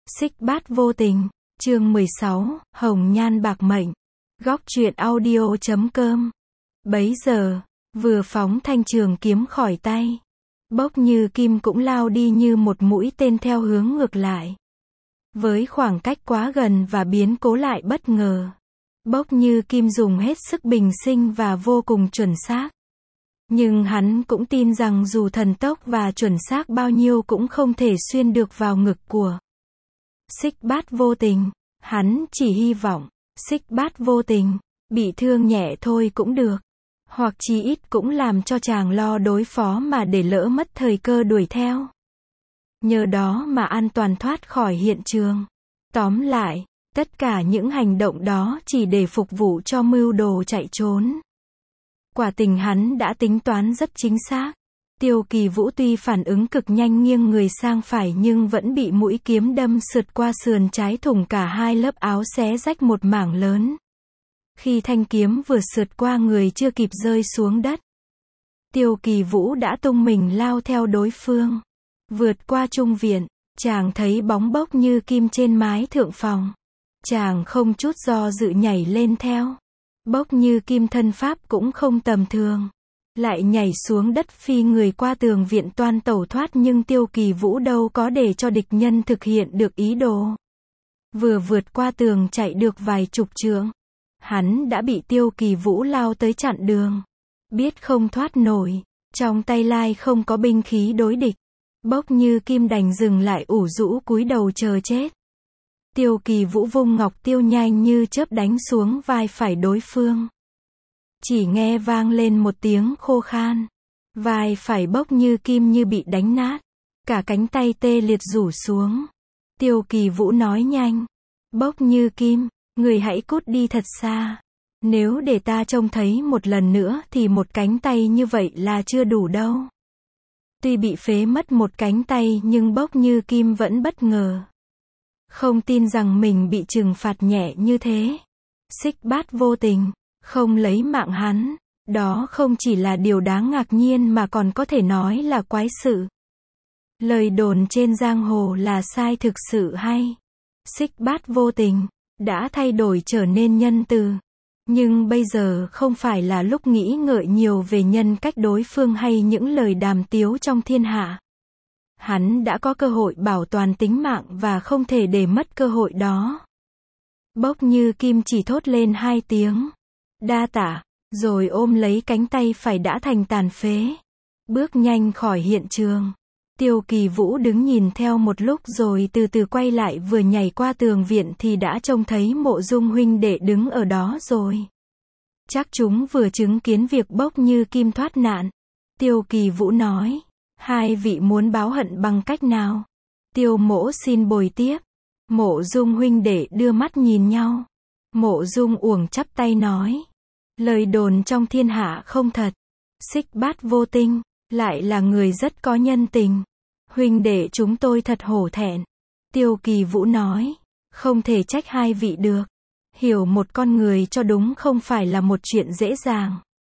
Xích Bát Vô Tình, chương 16, Hồng Nhan Bạc Mệnh. Góc truyện audio.com. Bấy giờ, vừa phóng thanh trường kiếm khỏi tay, Bốc Như Kim cũng lao đi như một mũi tên theo hướng ngược lại. Với khoảng cách quá gần và biến cố lại bất ngờ, Bốc Như Kim dùng hết sức bình sinh và vô cùng chuẩn xác. Nhưng hắn cũng tin rằng dù thần tốc và chuẩn xác bao nhiêu cũng không thể xuyên được vào ngực của Xích Bát Vô Tình. Hắn chỉ hy vọng Xích Bát Vô Tình bị thương nhẹ thôi cũng được, hoặc chí ít cũng làm cho chàng lo đối phó mà để lỡ mất thời cơ đuổi theo, nhờ đó mà an toàn thoát khỏi hiện trường. Tóm lại, tất cả những hành động đó chỉ để phục vụ cho mưu đồ chạy trốn. Quả tình hắn đã tính toán rất chính xác. Tiêu Kỳ Vũ tuy phản ứng cực nhanh nghiêng người sang phải nhưng vẫn bị mũi kiếm đâm sượt qua sườn trái, thủng cả hai lớp áo, xé rách một mảng lớn. Khi thanh kiếm vừa sượt qua người chưa kịp rơi xuống đất, Tiêu Kỳ Vũ đã tung mình lao theo đối phương. Vượt qua trung viện, chàng thấy bóng Bốc Như Kim trên mái thượng phòng. Chàng không chút do dự nhảy lên theo. Bốc Như Kim thân pháp cũng không tầm thường, lại nhảy xuống đất phi người qua tường viện toan tẩu thoát, nhưng Tiêu Kỳ Vũ đâu có để cho địch nhân thực hiện được ý đồ. Vừa vượt qua tường chạy được vài chục trượng, hắn đã bị Tiêu Kỳ Vũ lao tới chặn đường. Biết không thoát nổi, trong tay lai không có binh khí đối địch, Bốc Như Kim đành dừng lại ủ rũ cúi đầu chờ chết. Tiêu Kỳ Vũ vung ngọc tiêu nhanh như chớp đánh xuống vai phải đối phương. Chỉ nghe vang lên một tiếng khô khan, vai phải Bốc Như Kim như bị đánh nát, cả cánh tay tê liệt rủ xuống. Tiêu Kỳ Vũ nói nhanh: "Bốc Như Kim, người hãy cút đi thật xa. Nếu để ta trông thấy một lần nữa thì một cánh tay như vậy là chưa đủ đâu." Tuy bị phế mất một cánh tay nhưng Bốc Như Kim vẫn bất ngờ, không tin rằng mình bị trừng phạt nhẹ như thế. Xích Bát Vô Tình không lấy mạng hắn, đó không chỉ là điều đáng ngạc nhiên mà còn có thể nói là quái sự. Lời đồn trên giang hồ là sai thực sự hay? Xích Bát Vô Tình đã thay đổi trở nên nhân từ, nhưng bây giờ không phải là lúc nghĩ ngợi nhiều về nhân cách đối phương hay những lời đàm tiếu trong thiên hạ. Hắn đã có cơ hội bảo toàn tính mạng và không thể để mất cơ hội đó. Bốc Như Kim chỉ thốt lên hai tiếng "đa tạ", rồi ôm lấy cánh tay phải đã thành tàn phế, bước nhanh khỏi hiện trường. Tiêu Kỳ Vũ đứng nhìn theo một lúc rồi từ từ quay lại, vừa nhảy qua tường viện thì đã trông thấy Mộ Dung huynh đệ đứng ở đó rồi. Chắc chúng vừa chứng kiến việc Bốc Như Kim thoát nạn. Tiêu Kỳ Vũ nói: "Hai vị muốn báo hận bằng cách nào?" Tiêu mỗ xin bồi tiếp. Mộ Dung huynh đệ đưa mắt nhìn nhau. Mộ Dung uổng chắp tay nói: "Lời đồn trong thiên hạ không thật. Xích Bát Vô Tình lại là người rất có nhân tình. Huynh đệ chúng tôi thật hổ thẹn." Tiêu Kỳ Vũ nói: "Không thể trách hai vị được. Hiểu một con người cho đúng không phải là một chuyện dễ dàng."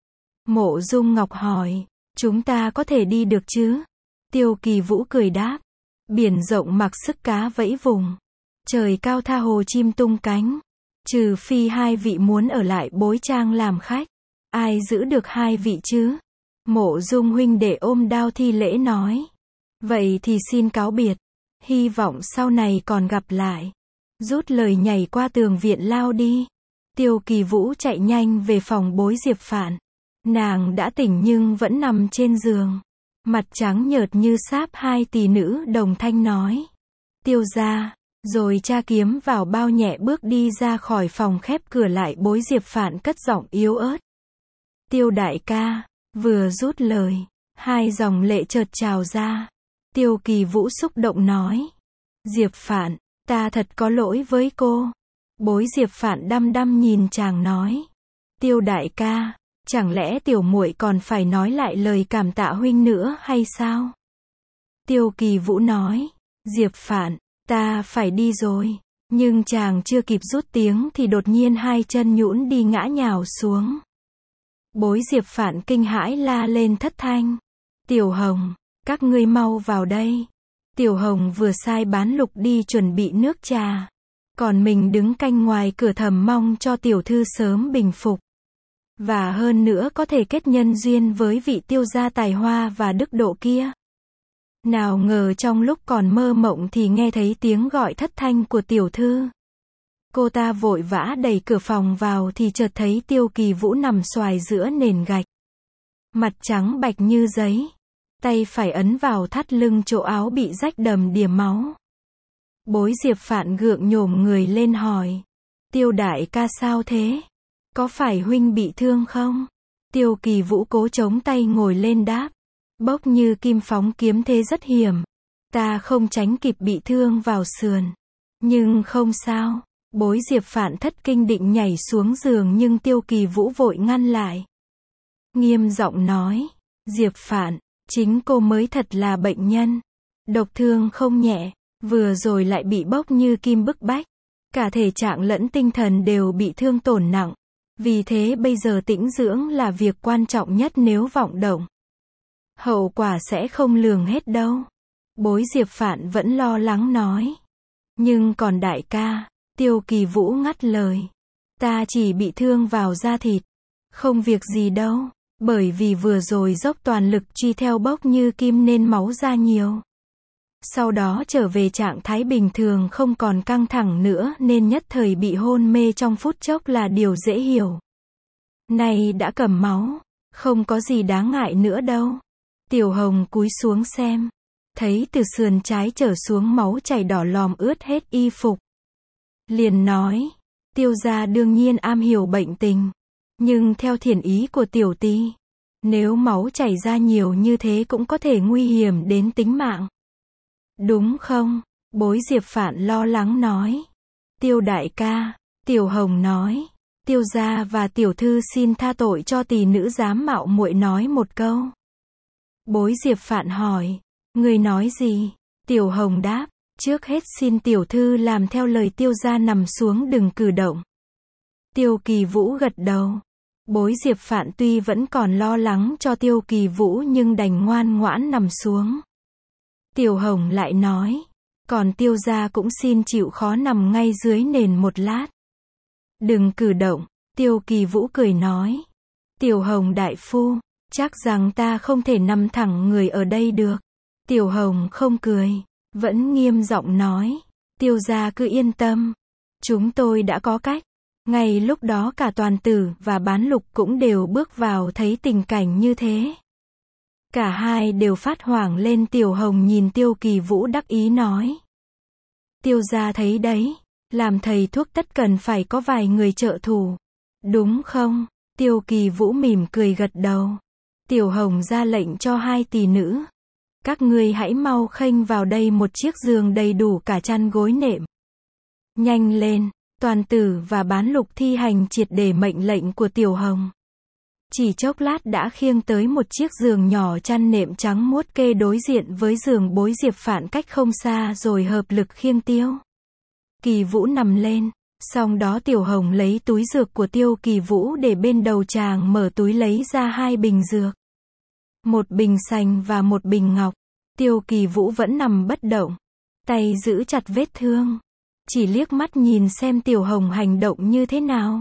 Mộ Dung Ngọc hỏi: "Chúng ta có thể đi được chứ?" Tiêu Kỳ Vũ cười đáp: "Biển rộng mặc sức cá vẫy vùng, trời cao tha hồ chim tung cánh. Trừ phi hai vị muốn ở lại Bối Trang làm khách, ai giữ được hai vị chứ?" Mộ Dung huynh đệ ôm đao thi lễ nói: "Vậy thì xin cáo biệt, hy vọng sau này còn gặp lại." Rút lời nhảy qua tường viện lao đi. Tiêu Kỳ Vũ chạy nhanh về phòng Bối Diệp Phạn. Nàng đã tỉnh nhưng vẫn nằm trên giường, mặt trắng nhợt như sáp. Hai tỷ nữ đồng thanh nói: "Tiêu gia", rồi tra kiếm vào bao nhẹ bước đi ra khỏi phòng, khép cửa lại. Bối Diệp Phạn cất giọng yếu ớt: "Tiêu đại ca." Vừa rút lời, hai dòng lệ chợt trào ra. Tiêu Kỳ Vũ xúc động nói: "Diệp Phạn, ta thật có lỗi với cô." Bối Diệp Phạn đăm đăm nhìn chàng nói: "Tiêu đại ca, chẳng lẽ tiểu muội còn phải nói lại lời cảm tạ huynh nữa hay sao?" Tiêu Kỳ Vũ nói: "Diệp Phạn, ta phải đi rồi." Nhưng chàng chưa kịp rút tiếng thì đột nhiên hai chân nhũn đi ngã nhào xuống. Bối Diệp Phạn kinh hãi la lên thất thanh: "Tiểu Hồng, các ngươi mau vào đây." Tiểu Hồng vừa sai Bán Lục đi chuẩn bị nước trà. Còn mình đứng canh ngoài cửa thầm mong cho tiểu thư sớm bình phục. Và hơn nữa có thể kết nhân duyên với vị tiêu gia tài hoa và đức độ kia. Nào ngờ trong lúc còn mơ mộng thì nghe thấy tiếng gọi thất thanh của tiểu thư. Cô ta vội vã đẩy cửa phòng vào thì chợt thấy Tiêu Kỳ Vũ nằm xoài giữa nền gạch. Mặt trắng bạch như giấy. Tay phải ấn vào thắt lưng chỗ áo bị rách đầm đìa máu. Bối Diệp Phạn gượng nhổm người lên hỏi. Tiêu đại ca sao thế? Có phải huynh bị thương không? Tiêu Kỳ Vũ cố chống tay ngồi lên đáp. Bốc Như Kim phóng kiếm thế rất hiểm. Ta không tránh kịp bị thương vào sườn. Nhưng không sao. Bối Diệp Phạn thất kinh định nhảy xuống giường nhưng Tiêu Kỳ Vũ vội ngăn lại. Nghiêm giọng nói. Diệp Phạn, chính cô mới thật là bệnh nhân. Độc thương không nhẹ. Vừa rồi lại bị Bốc Như Kim bức bách. Cả thể trạng lẫn tinh thần đều bị thương tổn nặng. Vì thế bây giờ tĩnh dưỡng là việc quan trọng nhất, nếu vọng động. Hậu quả sẽ không lường hết đâu. Bối Diệp Phạn vẫn lo lắng nói. Nhưng còn đại ca, Tiêu Kỳ Vũ ngắt lời. Ta chỉ bị thương vào da thịt. Không việc gì đâu. Bởi vì vừa rồi dốc toàn lực truy theo Bốc Như Kim nên máu ra nhiều. Sau đó trở về trạng thái bình thường không còn căng thẳng nữa nên nhất thời bị hôn mê trong phút chốc là điều dễ hiểu. Này đã cầm máu, không có gì đáng ngại nữa đâu. Tiểu Hồng cúi xuống xem. Thấy từ sườn trái trở xuống máu chảy đỏ lòm ướt hết y phục. Liền nói, Tiêu gia đương nhiên am hiểu bệnh tình. Nhưng theo thiện ý của tiểu ti, nếu máu chảy ra nhiều như thế cũng có thể nguy hiểm đến tính mạng. Đúng không? Bối Diệp Phạn lo lắng nói. Tiêu đại ca, Tiểu Hồng nói. Tiêu gia và tiểu thư xin tha tội cho tỷ nữ dám mạo muội nói một câu. Bối Diệp Phạn hỏi. Người nói gì? Tiểu Hồng đáp. Trước hết xin tiểu thư làm theo lời Tiêu gia, nằm xuống đừng cử động. Tiêu Kỳ Vũ gật đầu. Bối Diệp Phạn tuy vẫn còn lo lắng cho Tiêu Kỳ Vũ nhưng đành ngoan ngoãn nằm xuống. Tiểu Hồng lại nói. Còn Tiêu gia cũng xin chịu khó nằm ngay dưới nền một lát. Đừng cử động. Tiêu Kỳ Vũ cười nói. Tiểu Hồng đại phu, chắc rằng ta không thể nằm thẳng người ở đây được. Tiểu Hồng không cười, vẫn nghiêm giọng nói. Tiêu gia cứ yên tâm. Chúng tôi đã có cách. Ngay lúc đó cả Toàn Tử và Bán Lục cũng đều bước vào thấy tình cảnh như thế. Cả hai đều phát hoảng lên. Tiểu Hồng nhìn Tiêu Kỳ Vũ đắc ý nói. Tiêu gia thấy đấy, làm thầy thuốc tất cần phải có vài người trợ thủ. Đúng không? Tiêu Kỳ Vũ mỉm cười gật đầu. Tiểu Hồng ra lệnh cho hai tỷ nữ. Các ngươi hãy mau khênh vào đây một chiếc giường đầy đủ cả chăn gối nệm. Nhanh lên. Toàn Tử và Bán Lục thi hành triệt để mệnh lệnh của Tiểu Hồng. Chỉ chốc lát đã khiêng tới một chiếc giường nhỏ chăn nệm trắng muốt kê đối diện với giường Bối Diệp Phạn cách không xa rồi hợp lực khiêng Tiêu Kỳ Vũ nằm lên. Xong đó Tiểu Hồng lấy túi dược của Tiêu Kỳ Vũ để bên đầu chàng, mở túi lấy ra hai bình dược. Một bình sành và một bình ngọc. Tiêu Kỳ Vũ vẫn nằm bất động. Tay giữ chặt vết thương. Chỉ liếc mắt nhìn xem Tiểu Hồng hành động như thế nào.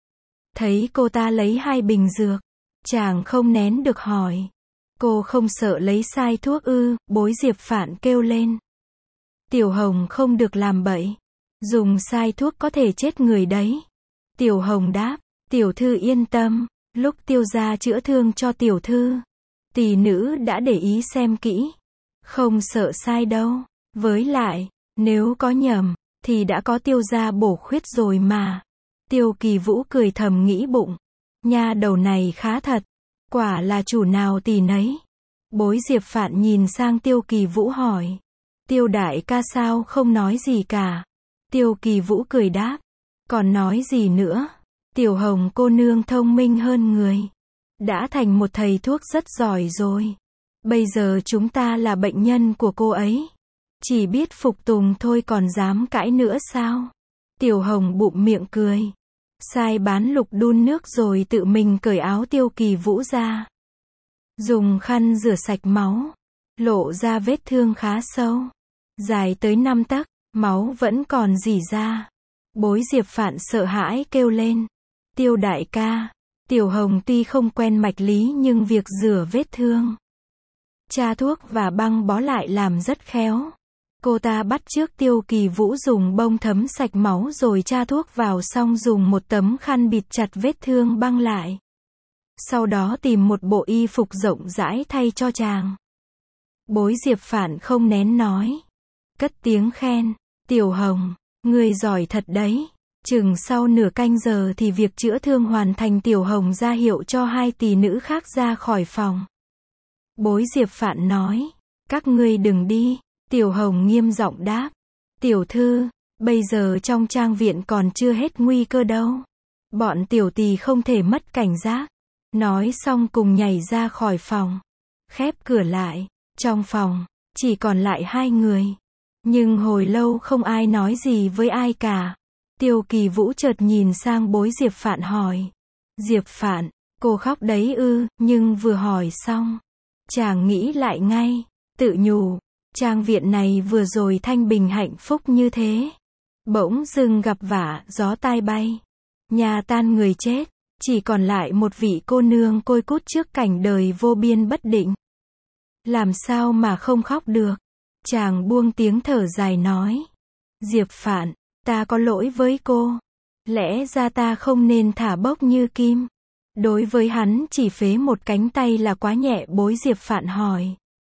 Thấy cô ta lấy hai bình dược. Chàng không nén được hỏi. Cô không sợ lấy sai thuốc ư? Bối Diệp Phạn kêu lên. Tiểu Hồng không được làm bậy. Dùng sai thuốc có thể chết người đấy. Tiểu Hồng đáp. Tiểu thư yên tâm. Lúc Tiêu gia chữa thương cho tiểu thư, tỷ nữ đã để ý xem kỹ. Không sợ sai đâu. Với lại, nếu có nhầm, thì đã có Tiêu gia bổ khuyết rồi mà. Tiêu Kỳ Vũ cười thầm nghĩ bụng. Nha đầu này khá thật. Quả là chủ nào tỷ nấy. Bối Diệp Phạn nhìn sang Tiêu Kỳ Vũ hỏi. Tiêu đại ca sao không nói gì cả? Tiêu Kỳ Vũ cười đáp. Còn nói gì nữa? Tiểu Hồng cô nương thông minh hơn người. Đã thành một thầy thuốc rất giỏi rồi. Bây giờ chúng ta là bệnh nhân của cô ấy. Chỉ biết phục tùng thôi còn dám cãi nữa sao? Tiểu Hồng bụm miệng cười. Sai Bán Lục đun nước rồi tự mình cởi áo Tiêu Kỳ Vũ ra. Dùng khăn rửa sạch máu. Lộ ra vết thương khá sâu. dài tới 5 tấc, máu vẫn còn rỉ ra. Bối Diệp Phạn sợ hãi kêu lên. Tiêu đại ca. Tiểu Hồng tuy không quen mạch lý nhưng việc rửa vết thương, tra thuốc và băng bó lại làm rất khéo. Cô ta bắt chước Tiêu Kỳ Vũ dùng bông thấm sạch máu rồi tra thuốc vào xong dùng một tấm khăn bịt chặt vết thương băng lại. Sau đó tìm một bộ y phục rộng rãi thay cho chàng. Bối Diệp Phạn không nén nói. Cất tiếng khen. Tiểu Hồng, người giỏi thật đấy. Chừng sau nửa canh giờ thì việc chữa thương hoàn thành. Tiểu Hồng ra hiệu cho 2 tỷ nữ khác ra khỏi phòng. Bối Diệp Phạn nói. Các ngươi đừng đi. Tiểu Hồng nghiêm giọng đáp. Tiểu thư, bây giờ trong trang viện còn chưa hết nguy cơ đâu. Bọn tiểu tỳ không thể mất cảnh giác. Nói xong cùng nhảy ra khỏi phòng. Khép cửa lại. Trong phòng, chỉ còn lại 2 người. Nhưng hồi lâu không ai nói gì với ai cả. Tiêu Kỳ Vũ chợt nhìn sang bối Diệp Phạn hỏi. Diệp Phạn, cô khóc đấy ư? Nhưng vừa hỏi xong, chàng nghĩ lại ngay. Tự nhủ, trang viện này vừa rồi thanh bình hạnh phúc như thế. Bỗng dưng gặp vả, gió tai bay. Nhà tan người chết. Chỉ còn lại một vị cô nương côi cút trước cảnh đời vô biên bất định. Làm sao mà không khóc được? Chàng buông tiếng thở dài nói. Diệp Phạn, ta có lỗi với cô. Lẽ ra ta không nên thả bốc như kim. Đối với hắn chỉ phế một cánh tay là quá nhẹ. Bối Diệp Phạn hỏi.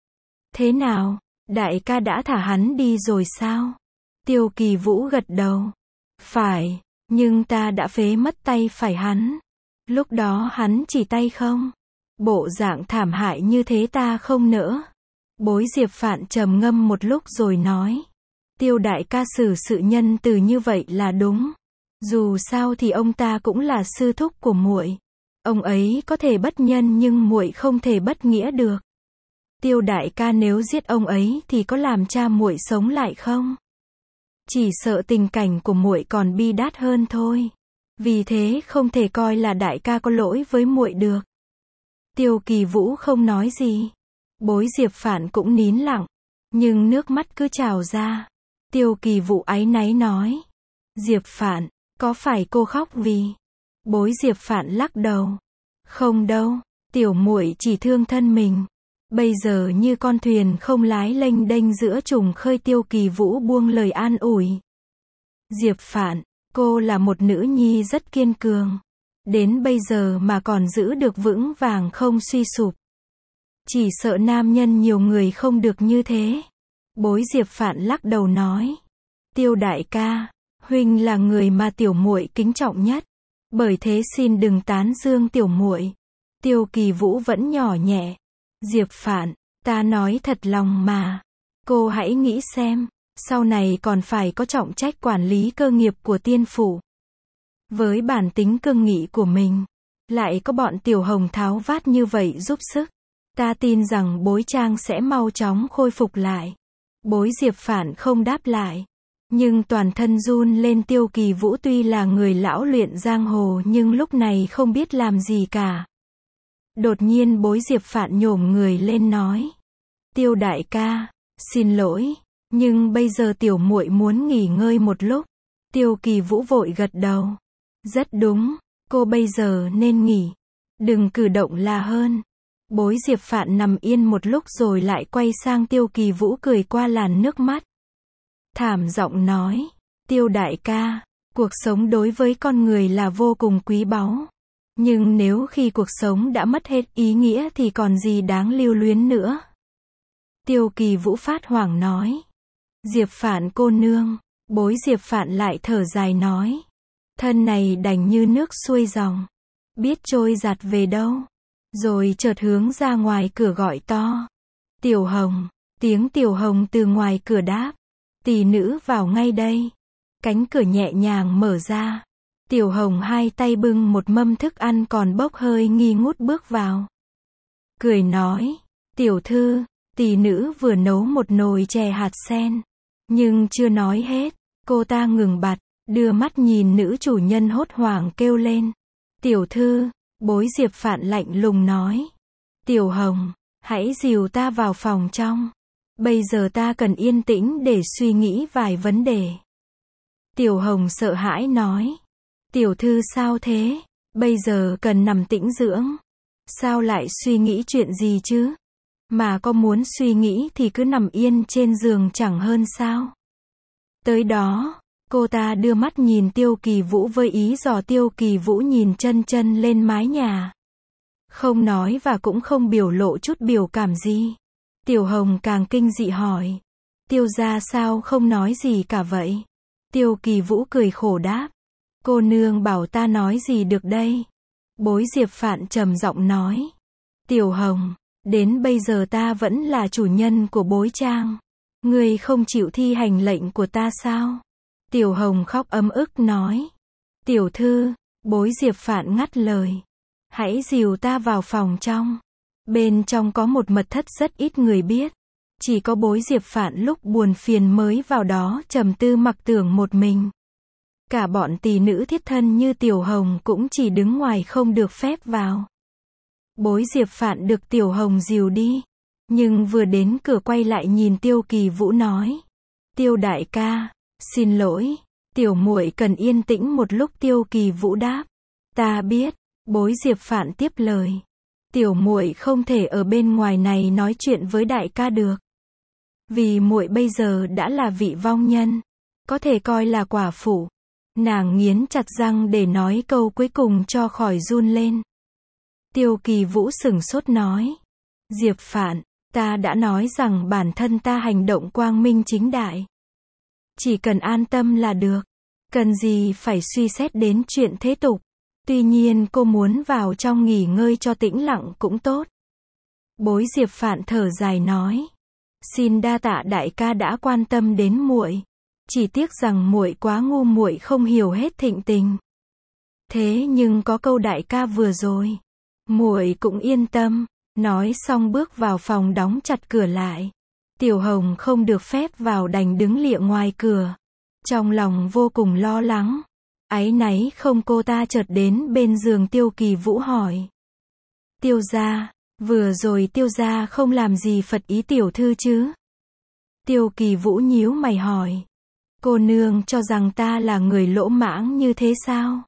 Thế nào? Đại ca đã thả hắn đi rồi sao? Tiêu Kỳ Vũ gật đầu. Phải, nhưng ta đã phế mất tay phải hắn. Lúc đó hắn chỉ tay không. Bộ dạng thảm hại như thế ta không nỡ. Bối Diệp Phạn trầm ngâm một lúc rồi nói. Tiêu đại ca xử sự nhân từ như vậy là đúng. Dù sao thì ông ta cũng là sư thúc của muội. Ông ấy có thể bất nhân nhưng muội không thể bất nghĩa được. Tiêu đại ca nếu giết ông ấy thì có làm cha muội sống lại không? Chỉ sợ tình cảnh của muội còn bi đát hơn thôi. Vì thế không thể coi là đại ca có lỗi với muội được. Tiêu Kỳ Vũ không nói gì. Bối Diệp Phạn cũng nín lặng. Nhưng nước mắt cứ trào ra. Tiêu Kỳ Vũ áy náy nói. Diệp Phạn, có phải cô khóc vì? Bối Diệp Phạn lắc đầu. Không đâu, tiểu muội chỉ thương thân mình. Bây giờ như con thuyền không lái lênh đênh giữa trùng khơi. Tiêu Kỳ Vũ buông lời an ủi. Diệp Phạn, cô là một nữ nhi rất kiên cường. Đến bây giờ mà còn giữ được vững vàng không suy sụp. Chỉ sợ nam nhân nhiều người không được như thế. Bối Diệp Phạn lắc đầu nói. Tiêu đại ca, huynh là người mà tiểu muội kính trọng nhất. Bởi thế xin đừng tán dương tiểu muội. Tiêu Kỳ Vũ vẫn nhỏ nhẹ. Diệp Phạn, ta nói thật lòng mà. Cô hãy nghĩ xem, sau này còn phải có trọng trách quản lý cơ nghiệp của tiên phủ. Với bản tính cương nghị của mình, lại có bọn Tiểu Hồng tháo vát như vậy giúp sức. Ta tin rằng bối trang sẽ mau chóng khôi phục lại. Bối Diệp Phạn không đáp lại. Nhưng toàn thân run lên. Tiêu Kỳ Vũ tuy là người lão luyện giang hồ nhưng lúc này không biết làm gì cả. Đột nhiên bối Diệp Phạn nhổm người lên nói. Tiêu đại ca, xin lỗi, nhưng bây giờ tiểu muội muốn nghỉ ngơi một lúc. Tiêu Kỳ Vũ vội gật đầu. Rất đúng, cô bây giờ nên nghỉ. Đừng cử động là hơn. Bối Diệp Phạn nằm yên một lúc rồi lại quay sang Tiêu Kỳ Vũ cười qua làn nước mắt. Thảm giọng nói. Tiêu đại ca, cuộc sống đối với con người là vô cùng quý báu. Nhưng nếu khi cuộc sống đã mất hết ý nghĩa thì còn gì đáng lưu luyến nữa. Tiêu Kỳ Vũ phát hoảng nói. Diệp Phạn cô nương. Bối Diệp Phạn lại thở dài nói. Thân này đành như nước xuôi dòng. Biết trôi giạt về đâu. Rồi chợt hướng ra ngoài cửa gọi to. Tiểu Hồng. Tiếng Tiểu Hồng từ ngoài cửa đáp. Tỷ nữ vào ngay đây. Cánh cửa nhẹ nhàng mở ra. Tiểu Hồng hai tay bưng một mâm thức ăn còn bốc hơi nghi ngút bước vào. Cười nói. Tiểu thư, tỷ nữ vừa nấu một nồi chè hạt sen. Nhưng chưa nói hết, cô ta ngừng bặt, đưa mắt nhìn nữ chủ nhân hốt hoảng kêu lên. Tiểu thư, bối Diệp Phạn lạnh lùng nói. Tiểu Hồng, hãy dìu ta vào phòng trong. Bây giờ ta cần yên tĩnh để suy nghĩ vài vấn đề. Tiểu Hồng sợ hãi nói. Tiểu thư sao thế? Bây giờ cần nằm tĩnh dưỡng. Sao lại suy nghĩ chuyện gì chứ? Mà có muốn suy nghĩ thì cứ nằm yên trên giường chẳng hơn sao? Tới đó, cô ta đưa mắt nhìn Tiêu Kỳ Vũ với ý dò. Tiêu Kỳ Vũ nhìn chân chân lên mái nhà. Không nói và cũng không biểu lộ chút biểu cảm gì. Tiểu Hồng càng kinh dị hỏi. Tiêu gia sao không nói gì cả vậy? Tiêu Kỳ Vũ cười khổ đáp. Cô nương bảo ta nói gì được đây? Bối Diệp Phạn trầm giọng nói. Tiểu Hồng, đến bây giờ ta vẫn là chủ nhân của Bối Trang. Ngươi không chịu thi hành lệnh của ta sao? Tiểu Hồng khóc ấm ức nói. Tiểu thư, Bối Diệp Phạn ngắt lời. Hãy dìu ta vào phòng trong. Bên trong có một mật thất rất ít người biết. Chỉ có Bối Diệp Phạn lúc buồn phiền mới vào đó trầm tư mặc tưởng một mình. Cả bọn tỷ nữ thiết thân như Tiểu Hồng cũng chỉ đứng ngoài không được phép vào. Bối Diệp Phạn được Tiểu Hồng dìu đi. Nhưng vừa đến cửa quay lại nhìn Tiêu Kỳ Vũ nói. Tiêu đại ca, xin lỗi, tiểu muội cần yên tĩnh một lúc. Tiêu Kỳ Vũ đáp. Ta biết. Bối Diệp Phạn tiếp lời. Tiểu muội không thể ở bên ngoài này nói chuyện với đại ca được. Vì muội bây giờ đã là vị vong nhân, có thể coi là quả phụ. Nàng nghiến chặt răng để nói câu cuối cùng cho khỏi run lên. Tiêu Kỳ Vũ sửng sốt nói. Diệp Phạn, ta đã nói rằng bản thân ta hành động quang minh chính đại. Chỉ cần an tâm là được. Cần gì phải suy xét đến chuyện thế tục. Tuy nhiên cô muốn vào trong nghỉ ngơi cho tĩnh lặng cũng tốt. Bối Diệp Phạn thở dài nói. Xin đa tạ đại ca đã quan tâm đến muội. Chỉ tiếc rằng muội quá ngu, muội không hiểu hết thịnh tình. Thế nhưng có câu đại ca vừa rồi, muội cũng yên tâm. Nói xong bước vào phòng đóng chặt cửa lại. Tiểu Hồng không được phép vào đành đứng lịa ngoài cửa. Trong lòng vô cùng lo lắng. Áy náy không, cô ta chợt đến bên giường Tiêu Kỳ Vũ hỏi. Tiêu gia, vừa rồi Tiêu gia không làm gì phật ý tiểu thư chứ? Tiêu Kỳ Vũ nhíu mày hỏi. Cô nương cho rằng ta là người lỗ mãng như thế sao?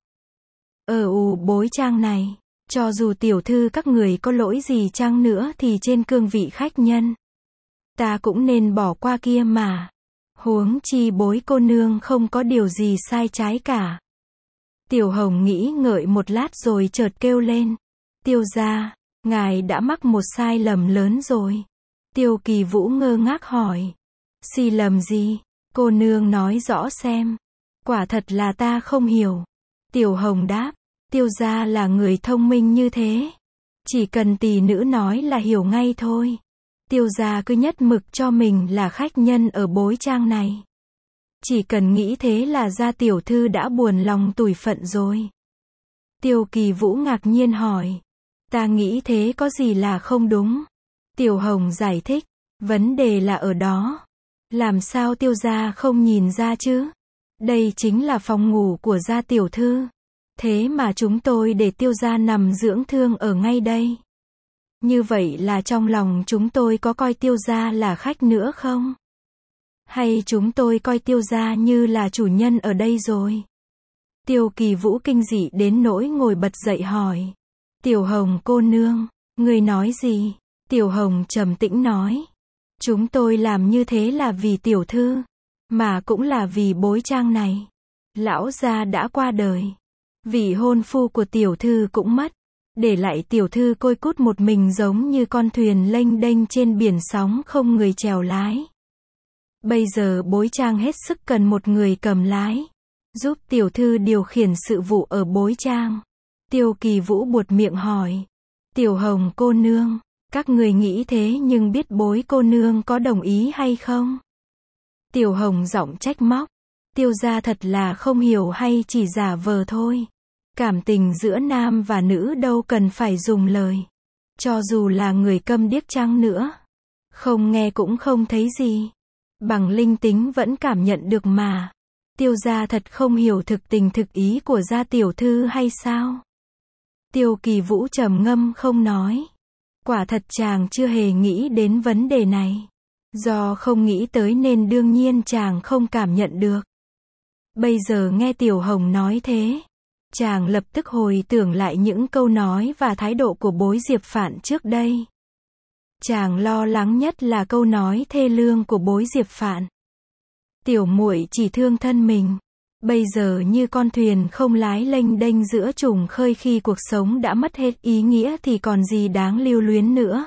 Bối Trang này, cho dù tiểu thư các người có lỗi gì chăng nữa thì trên cương vị khách nhân, ta cũng nên bỏ qua kia mà. Huống chi Bối cô nương không có điều gì sai trái cả. Tiểu Hồng nghĩ ngợi một lát rồi chợt kêu lên. Tiêu gia, ngài đã mắc một sai lầm lớn rồi. Tiêu Kỳ Vũ ngơ ngác hỏi. Sai lầm gì? Cô nương nói rõ xem. Quả thật là ta không hiểu. Tiểu Hồng đáp. Tiêu gia là người thông minh như thế. Chỉ cần tỷ nữ nói là hiểu ngay thôi. Tiêu gia cứ nhất mực cho mình là khách nhân ở Bối Trang này. Chỉ cần nghĩ thế là gia tiểu thư đã buồn lòng tủi phận rồi. Tiêu Kỳ Vũ ngạc nhiên hỏi. Ta nghĩ thế có gì là không đúng? Tiểu Hồng giải thích. Vấn đề là ở đó. Làm sao Tiêu gia không nhìn ra chứ? Đây chính là phòng ngủ của gia tiểu thư. Thế mà chúng tôi để Tiêu gia nằm dưỡng thương ở ngay đây. Như vậy là trong lòng chúng tôi có coi Tiêu gia là khách nữa không? Hay chúng tôi coi Tiêu gia như là chủ nhân ở đây rồi? Tiêu Kỳ Vũ kinh dị đến nỗi ngồi bật dậy hỏi. Tiểu Hồng cô nương, người nói gì? Tiểu Hồng trầm tĩnh nói. Chúng tôi làm như thế là vì tiểu thư, mà cũng là vì Bối Trang này. Lão gia đã qua đời. Vị hôn phu của tiểu thư cũng mất. Để lại tiểu thư côi cút một mình giống như con thuyền lênh đênh trên biển sóng không người chèo lái. Bây giờ Bối Trang hết sức cần một người cầm lái, giúp tiểu thư điều khiển sự vụ ở Bối Trang. Tiêu Kỳ Vũ buột miệng hỏi. Tiểu Hồng cô nương, các người nghĩ thế nhưng biết Bối cô nương có đồng ý hay không? Tiểu Hồng giọng trách móc. Tiêu gia thật là không hiểu hay chỉ giả vờ thôi. Cảm tình giữa nam và nữ đâu cần phải dùng lời. Cho dù là người câm điếc chăng nữa, không nghe cũng không thấy gì. Bằng linh tính vẫn cảm nhận được mà. Tiêu gia thật không hiểu thực tình thực ý của gia tiểu thư hay sao? Tiêu Kỳ Vũ trầm ngâm không nói. Quả thật chàng chưa hề nghĩ đến vấn đề này. Do không nghĩ tới nên đương nhiên chàng không cảm nhận được. Bây giờ nghe Tiểu Hồng nói thế, chàng lập tức hồi tưởng lại những câu nói và thái độ của bối Diệp Phạn trước đây. Chàng lo lắng nhất là câu nói thê lương của bối Diệp Phạn. Tiểu muội chỉ thương thân mình. Bây giờ như con thuyền không lái lênh đênh giữa trùng khơi khi cuộc sống đã mất hết ý nghĩa thì còn gì đáng lưu luyến nữa.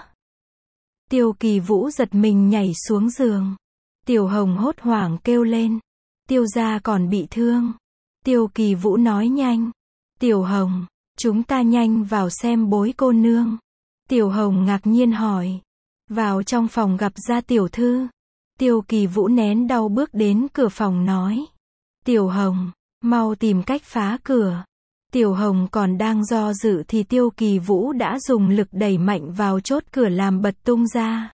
Tiêu Kỳ Vũ giật mình nhảy xuống giường. Tiểu Hồng hốt hoảng kêu lên. Tiêu gia còn bị thương. Tiêu Kỳ Vũ nói nhanh. Tiểu Hồng, chúng ta nhanh vào xem bối cô nương. Tiểu Hồng ngạc nhiên hỏi. Vào trong phòng gặp gia tiểu thư. Tiêu Kỳ Vũ nén đau bước đến cửa phòng nói. Tiểu Hồng, mau tìm cách phá cửa. Tiểu Hồng còn đang do dự thì Tiêu Kỳ Vũ đã dùng lực đẩy mạnh vào chốt cửa làm bật tung ra.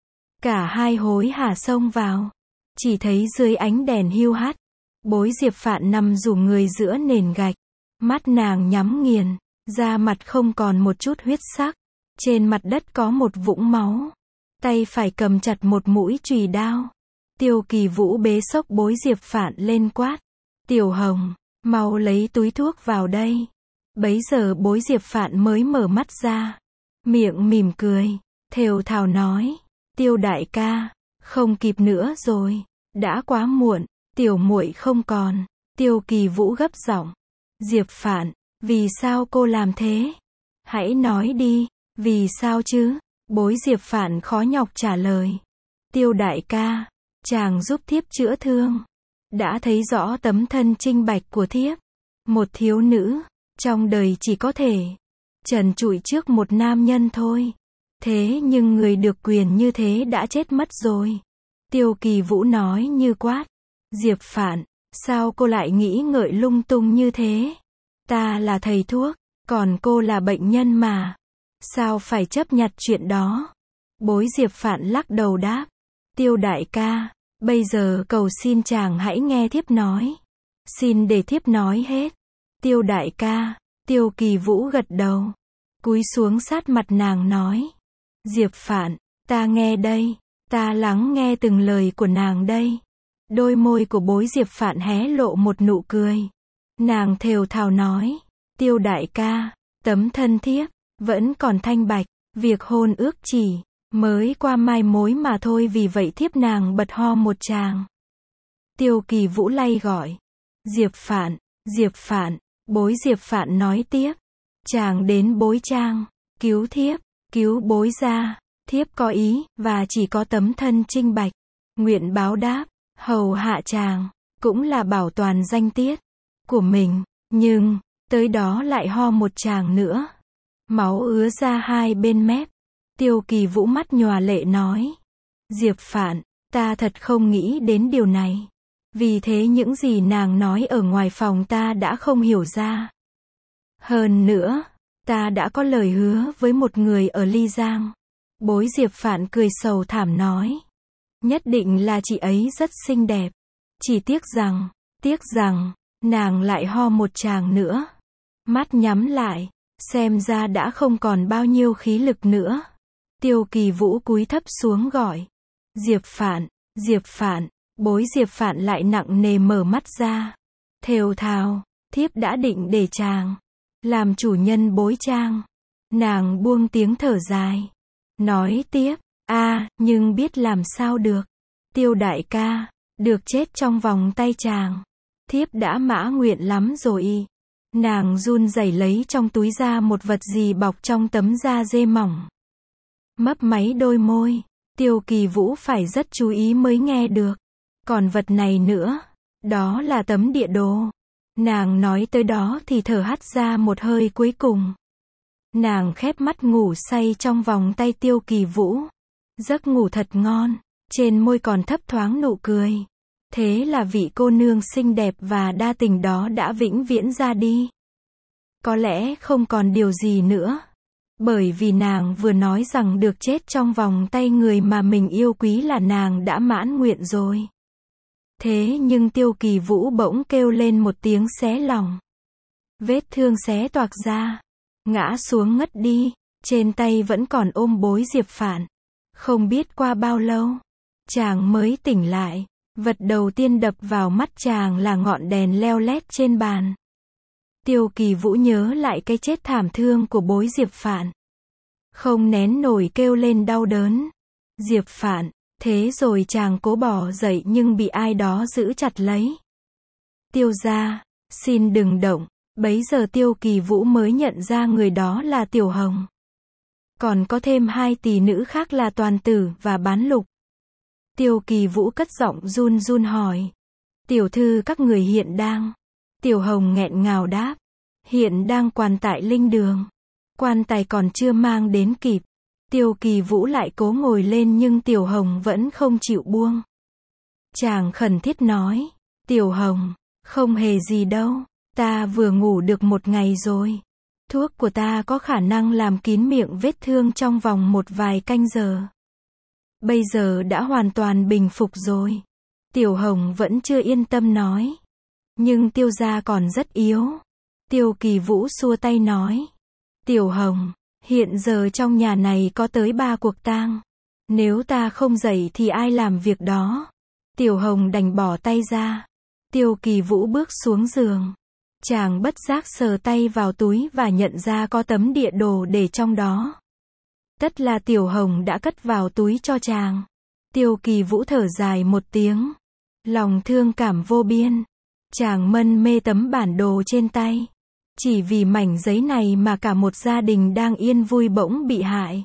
Cả hai hối hả xông vào. Chỉ thấy dưới ánh đèn hiu hắt, bối Diệp Phạn nằm rủ người giữa nền gạch. Mắt nàng nhắm nghiền, da mặt không còn một chút huyết sắc. Trên mặt đất có một vũng máu. Tay phải cầm chặt một mũi chùy đao. Tiêu Kỳ Vũ bế xốc bối Diệp Phạn lên quát. Tiểu Hồng, mau lấy túi thuốc vào đây. Bấy giờ bối Diệp Phạn mới mở mắt ra. Miệng mỉm cười, thều thào nói. Tiêu đại ca, không kịp nữa rồi. Đã quá muộn, tiểu muội không còn. Tiêu Kỳ Vũ gấp giọng. Diệp Phạn, vì sao cô làm thế? Hãy nói đi, vì sao chứ? Bối Diệp Phạn khó nhọc trả lời. Tiêu đại ca, chàng giúp thiếp chữa thương. Đã thấy rõ tấm thân trinh bạch của thiếp. Một thiếu nữ, trong đời chỉ có thể trần trụi trước một nam nhân thôi. Thế nhưng người được quyền như thế đã chết mất rồi. Tiêu Kỳ Vũ nói như quát. Diệp Phạn, sao cô lại nghĩ ngợi lung tung như thế? Ta là thầy thuốc, còn cô là bệnh nhân mà. Sao phải chấp nhặt chuyện đó? Bối Diệp Phạn lắc đầu đáp. Tiêu đại ca, bây giờ cầu xin chàng hãy nghe thiếp nói. Xin để thiếp nói hết. Tiêu đại ca, Tiêu Kỳ Vũ gật đầu. Cúi xuống sát mặt nàng nói. Diệp Phạn, ta nghe đây. Ta lắng nghe từng lời của nàng đây. Đôi môi của bối Diệp Phạn hé lộ một nụ cười. Nàng thều thào nói. Tiêu đại ca, tấm thân thiếp vẫn còn thanh bạch. Việc hôn ước chỉ mới qua mai mối mà thôi, vì vậy thiếp nàng bật ho một tràng. Tiêu Kỳ Vũ lay gọi. Diệp Phạn, Diệp Phạn, bối Diệp Phạn nói tiếp. Chàng đến bối trang, cứu thiếp, cứu bối ra. Thiếp có ý, và chỉ có tấm thân trinh bạch. Nguyện báo đáp, hầu hạ chàng, cũng là bảo toàn danh tiết của mình. Nhưng, tới đó lại ho một tràng nữa. Máu ứa ra hai bên mép. Tiêu Kỳ Vũ mắt nhòa lệ nói. Diệp Phạn, ta thật không nghĩ đến điều này. Vì thế những gì nàng nói ở ngoài phòng ta đã không hiểu ra. Hơn nữa, ta đã có lời hứa với một người ở Ly Giang. Bối Diệp Phạn cười sầu thảm nói. Nhất định là chị ấy rất xinh đẹp. Chỉ tiếc rằng, nàng lại ho một tràng nữa. Mắt nhắm lại, xem ra đã không còn bao nhiêu khí lực nữa. Tiêu Kỳ Vũ cúi thấp xuống gọi. Diệp Phạn, Diệp Phạn, bối Diệp Phạn lại nặng nề mở mắt ra. Thều thào, thiếp đã định để chàng làm chủ nhân bối trang. Nàng buông tiếng thở dài. Nói tiếp, nhưng biết làm sao được. Tiêu đại ca, được chết trong vòng tay chàng. Thiếp đã mã nguyện lắm rồi. Nàng run rẩy lấy trong túi ra một vật gì bọc trong tấm da dê mỏng. Mấp máy đôi môi, Tiêu Kỳ Vũ phải rất chú ý mới nghe được. Còn vật này nữa, đó là tấm địa đồ. Nàng nói tới đó thì thở hắt ra một hơi cuối cùng. Nàng khép mắt ngủ say trong vòng tay Tiêu Kỳ Vũ. Giấc ngủ thật ngon, trên môi còn thấp thoáng nụ cười. Thế là vị cô nương xinh đẹp và đa tình đó đã vĩnh viễn ra đi. Có lẽ không còn điều gì nữa. Bởi vì nàng vừa nói rằng được chết trong vòng tay người mà mình yêu quý là nàng đã mãn nguyện rồi. Thế nhưng Tiêu Kỳ Vũ bỗng kêu lên một tiếng xé lòng. Vết thương xé toạc ra. Ngã xuống ngất đi. Trên tay vẫn còn ôm bối Diệp Phạn. Không biết qua bao lâu, Chàng mới tỉnh lại. Vật đầu tiên đập vào mắt chàng là ngọn đèn leo lét trên bàn. Tiêu Kỳ Vũ nhớ lại cái chết thảm thương của bối Diệp Phạn. Không nén nổi kêu lên đau đớn. Diệp Phạn, thế rồi chàng cố bỏ dậy nhưng bị ai đó giữ chặt lấy. Tiêu gia, xin đừng động. Bấy giờ Tiêu Kỳ Vũ mới nhận ra người đó là Tiểu Hồng. Còn có thêm 2 tỷ nữ khác là Toàn Tử và Bán Lục. Tiêu Kỳ Vũ cất giọng run run hỏi. Tiểu thư các người hiện đang. Tiểu Hồng nghẹn ngào đáp. Hiện đang quan tại linh đường. Quan tài còn chưa mang đến kịp. Tiêu Kỳ Vũ lại cố ngồi lên nhưng Tiểu Hồng vẫn không chịu buông. Chàng khẩn thiết nói. Tiểu Hồng, không hề gì đâu. Ta vừa ngủ được 1 ngày rồi. Thuốc của ta có khả năng làm kín miệng vết thương trong vòng một vài canh giờ. Bây giờ đã hoàn toàn bình phục rồi. Tiểu Hồng vẫn chưa yên tâm nói. Nhưng Tiêu gia còn rất yếu. Tiêu Kỳ Vũ xua tay nói. Tiểu Hồng, hiện giờ trong nhà này có tới 3 cuộc tang. Nếu ta không dậy thì ai làm việc đó? Tiểu Hồng đành bỏ tay ra. Tiêu Kỳ Vũ bước xuống giường. Chàng bất giác sờ tay vào túi và nhận ra có tấm địa đồ để trong đó. Tất là Tiểu Hồng đã cất vào túi cho chàng. Tiêu Kỳ Vũ thở dài một tiếng. Lòng thương cảm vô biên. Chàng mân mê tấm bản đồ trên tay. Chỉ vì mảnh giấy này mà cả một gia đình đang yên vui bỗng bị hại.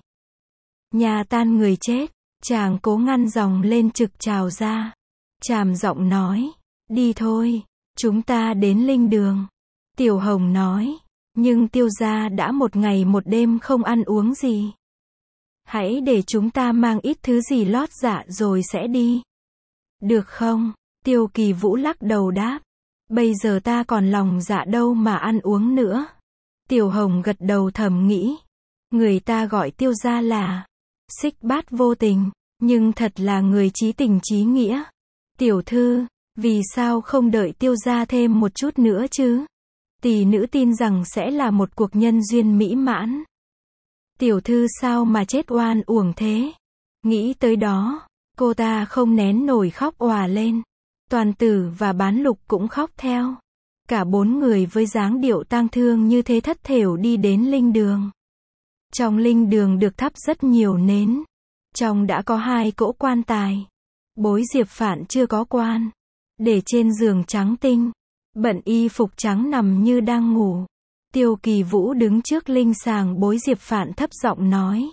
Nhà tan người chết. Chàng cố ngăn dòng lên trực trào ra. Chàm giọng nói. Đi thôi. Chúng ta đến linh đường. Tiểu Hồng nói. Nhưng Tiêu gia đã 1 ngày 1 đêm không ăn uống gì. Hãy để chúng ta mang ít thứ gì lót dạ rồi sẽ đi. Được không? Tiêu Kỳ Vũ lắc đầu đáp. Bây giờ ta còn lòng dạ đâu mà ăn uống nữa. Tiểu Hồng gật đầu thầm nghĩ. Người ta gọi Tiêu gia là Xích Bát vô tình, nhưng thật là người chí tình chí nghĩa. Tiểu thư, vì sao không đợi Tiêu gia thêm một chút nữa chứ? Tỷ nữ tin rằng sẽ là một cuộc nhân duyên mỹ mãn. Tiểu thư sao mà chết oan uổng thế? Nghĩ tới đó, cô ta không nén nổi khóc òa lên. Toàn Tử và Bán Lục cũng khóc theo. Cả 4 người với dáng điệu tang thương như thế thất thểu đi đến linh đường. Trong linh đường được thắp rất nhiều nến. Trong đã có 2 cỗ quan tài. Bối Diệp Phạn chưa có quan. Để trên giường trắng tinh. Bận y phục trắng nằm như đang ngủ. Tiêu Kỳ Vũ đứng trước linh sàng bối Diệp Phạn thấp giọng nói.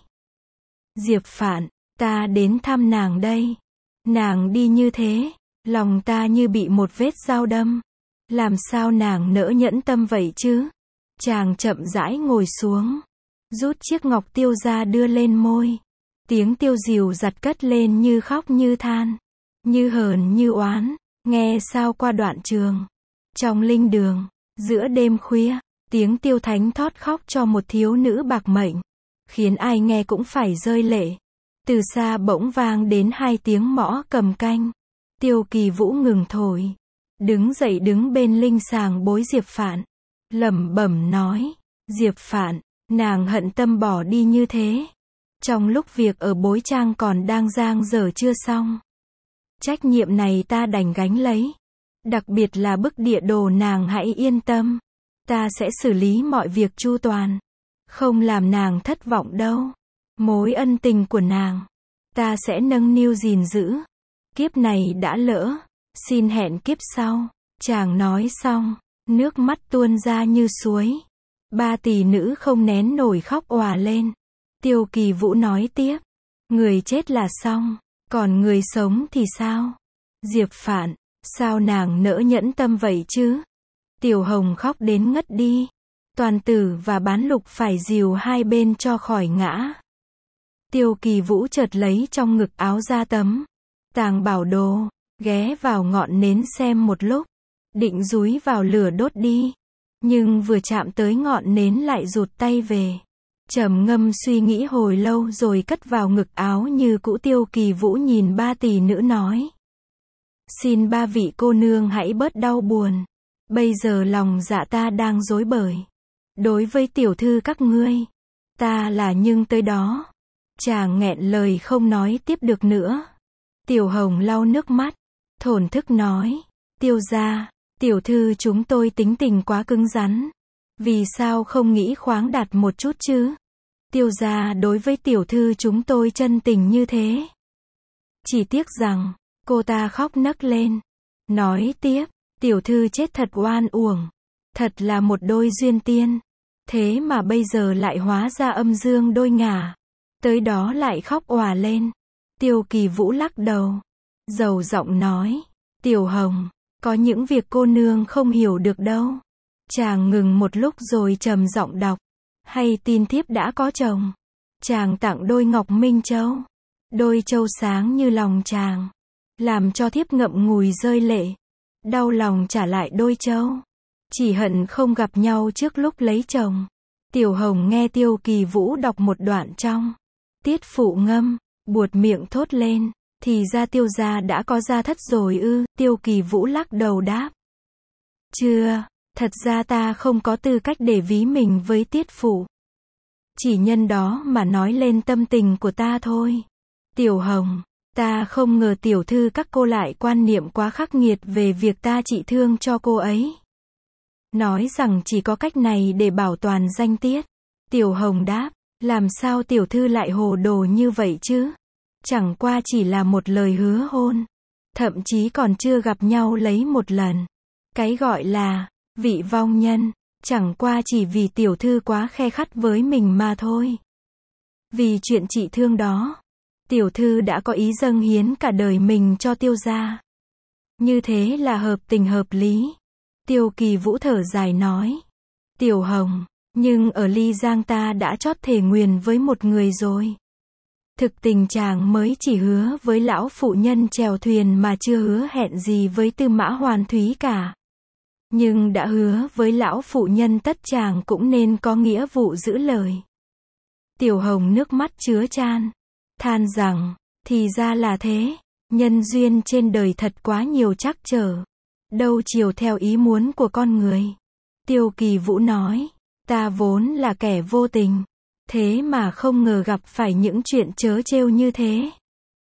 Diệp Phạn, ta đến thăm nàng đây. Nàng đi như thế, lòng ta như bị một vết dao đâm. Làm sao nàng nỡ nhẫn tâm vậy chứ? Chàng chậm rãi ngồi xuống. Rút chiếc ngọc tiêu ra đưa lên môi. Tiếng tiêu dìu giặt cất lên như khóc như than. Như hờn như oán. Nghe sao qua đoạn trường. Trong linh đường, giữa đêm khuya, tiếng tiêu thánh thót khóc cho một thiếu nữ bạc mệnh. Khiến ai nghe cũng phải rơi lệ. Từ xa bỗng vang đến 2 tiếng mõ cầm canh. Tiêu Kỳ Vũ ngừng thổi. Đứng dậy đứng bên linh sàng bối Diệp Phạn. Lẩm bẩm nói. Diệp Phạn, nàng hận tâm bỏ đi như thế. Trong lúc việc ở bối trang còn đang dang dở chưa xong. Trách nhiệm này ta đành gánh lấy. Đặc biệt là bức địa đồ nàng hãy yên tâm. Ta sẽ xử lý mọi việc chu toàn. Không làm nàng thất vọng đâu. Mối ân tình của nàng, ta sẽ nâng niu gìn giữ. Kiếp này đã lỡ, xin hẹn kiếp sau. Chàng nói xong, nước mắt tuôn ra như suối. 3 tỷ nữ không nén nổi khóc òa lên. Tiêu Kỳ Vũ nói tiếp. Người chết là xong, còn người sống thì sao? Diệp Phạn, sao nàng nỡ nhẫn tâm vậy chứ? Tiểu Hồng khóc đến ngất đi. Toàn Tử và Bán Lục phải dìu hai bên cho khỏi ngã. Tiêu Kỳ Vũ chợt lấy trong ngực áo ra tấm tàng bảo đồ, ghé vào ngọn nến xem một lúc, định dúi vào lửa đốt đi. Nhưng vừa chạm tới ngọn nến lại rụt tay về. Trầm ngâm suy nghĩ hồi lâu rồi cất vào ngực áo như cũ. Tiêu Kỳ Vũ nhìn 3 tỷ nữ nói. Xin 3 vị cô nương hãy bớt đau buồn. Bây giờ lòng dạ ta đang rối bời. Đối với tiểu thư các ngươi, ta là nhưng tới đó. Chàng nghẹn lời không nói tiếp được nữa. Tiểu Hồng lau nước mắt, thổn thức nói, Tiêu gia, tiểu thư chúng tôi tính tình quá cứng rắn. Vì sao không nghĩ khoáng đạt một chút chứ? Tiêu gia đối với tiểu thư chúng tôi chân tình như thế. Chỉ tiếc rằng, cô ta khóc nấc lên. Nói tiếp, tiểu thư chết thật oan uổng. Thật là một đôi duyên tiên. Thế mà bây giờ lại hóa ra âm dương đôi ngả. Tới đó lại khóc òa lên. Tiêu Kỳ Vũ lắc đầu. Dầu giọng nói. Tiểu Hồng, có những việc cô nương không hiểu được đâu. Chàng ngừng một lúc rồi trầm giọng đọc. Hay tin thiếp đã có chồng. Chàng tặng đôi ngọc minh châu. Đôi châu sáng như lòng chàng. Làm cho thiếp ngậm ngùi rơi lệ. Đau lòng trả lại đôi châu. Chỉ hận không gặp nhau trước lúc lấy chồng. Tiểu Hồng nghe Tiêu Kỳ Vũ đọc một đoạn trong Tiết Phụ Ngâm, buột miệng thốt lên. Thì ra Tiêu gia đã có gia thất rồi ư? Tiêu Kỳ Vũ lắc đầu đáp. Chưa, thật ra ta không có tư cách để ví mình với Tiết Phụ. Chỉ nhân đó mà nói lên tâm tình của ta thôi. Tiểu Hồng, ta không ngờ tiểu thư các cô lại quan niệm quá khắc nghiệt về việc ta trị thương cho cô ấy. Nói rằng chỉ có cách này để bảo toàn danh tiết. Tiểu Hồng đáp, làm sao tiểu thư lại hồ đồ như vậy chứ? Chẳng qua chỉ là một lời hứa hôn. Thậm chí còn chưa gặp nhau lấy một lần. Cái gọi là vị vong nhân, chẳng qua chỉ vì tiểu thư quá khe khắt với mình mà thôi. Vì chuyện trị thương đó, tiểu thư đã có ý dâng hiến cả đời mình cho Tiêu gia. Như thế là hợp tình hợp lý. Tiêu Kỳ Vũ thở dài nói. Tiểu Hồng, nhưng ở Ly Giang ta đã chót thề nguyền với một người rồi. Thực tình chàng mới chỉ hứa với lão phụ nhân chèo thuyền mà chưa hứa hẹn gì với Tư Mã Hoàn Thúy cả. Nhưng đã hứa với lão phụ nhân tất chàng cũng nên có nghĩa vụ giữ lời. Tiểu Hồng nước mắt chứa chan. Than rằng, thì ra là thế. Nhân duyên trên đời thật quá nhiều trắc trở. Đâu chiều theo ý muốn của con người. Tiêu Kỳ Vũ nói, ta vốn là kẻ vô tình. Thế mà không ngờ gặp phải những chuyện trớ trêu như thế.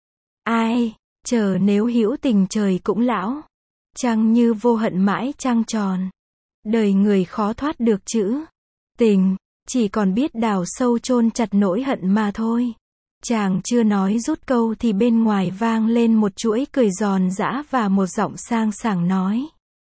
Ai, chờ nếu hữu tình trời cũng lão. Trăng như vô hận mãi trăng tròn. Đời người khó thoát được chữ tình, chỉ còn biết đào sâu chôn chặt nỗi hận mà thôi. Chàng chưa nói rút câu thì bên ngoài vang lên một chuỗi cười giòn giã và một giọng sang sảng nói.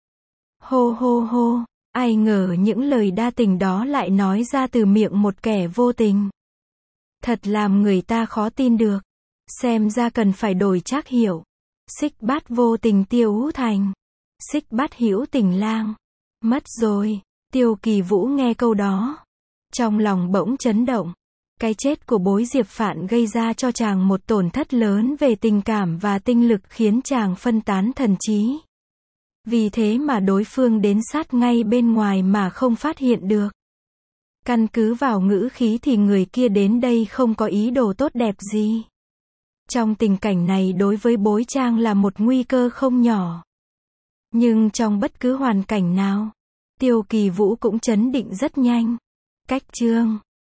Hô hô hô, ai ngờ những lời đa tình đó lại nói ra từ miệng một kẻ vô tình. Thật làm người ta khó tin được. Xem ra cần phải đổi trác hiệu. Xích bát vô tình Tiêu Hữu Thành. Xích bát hữu tình lang. Mất rồi. Tiêu Kỳ Vũ nghe câu đó. Trong lòng bỗng chấn động. Cái chết của bối Diệp Phạn gây ra cho chàng một tổn thất lớn về tình cảm và tinh lực khiến chàng phân tán thần trí. Vì thế mà đối phương đến sát ngay bên ngoài mà không phát hiện được. Căn cứ vào ngữ khí thì người kia đến đây không có ý đồ tốt đẹp gì. Trong tình cảnh này đối với Bối Trang là một nguy cơ không nhỏ. Nhưng trong bất cứ hoàn cảnh nào, Tiêu Kỳ Vũ cũng trấn định rất nhanh. Cách chương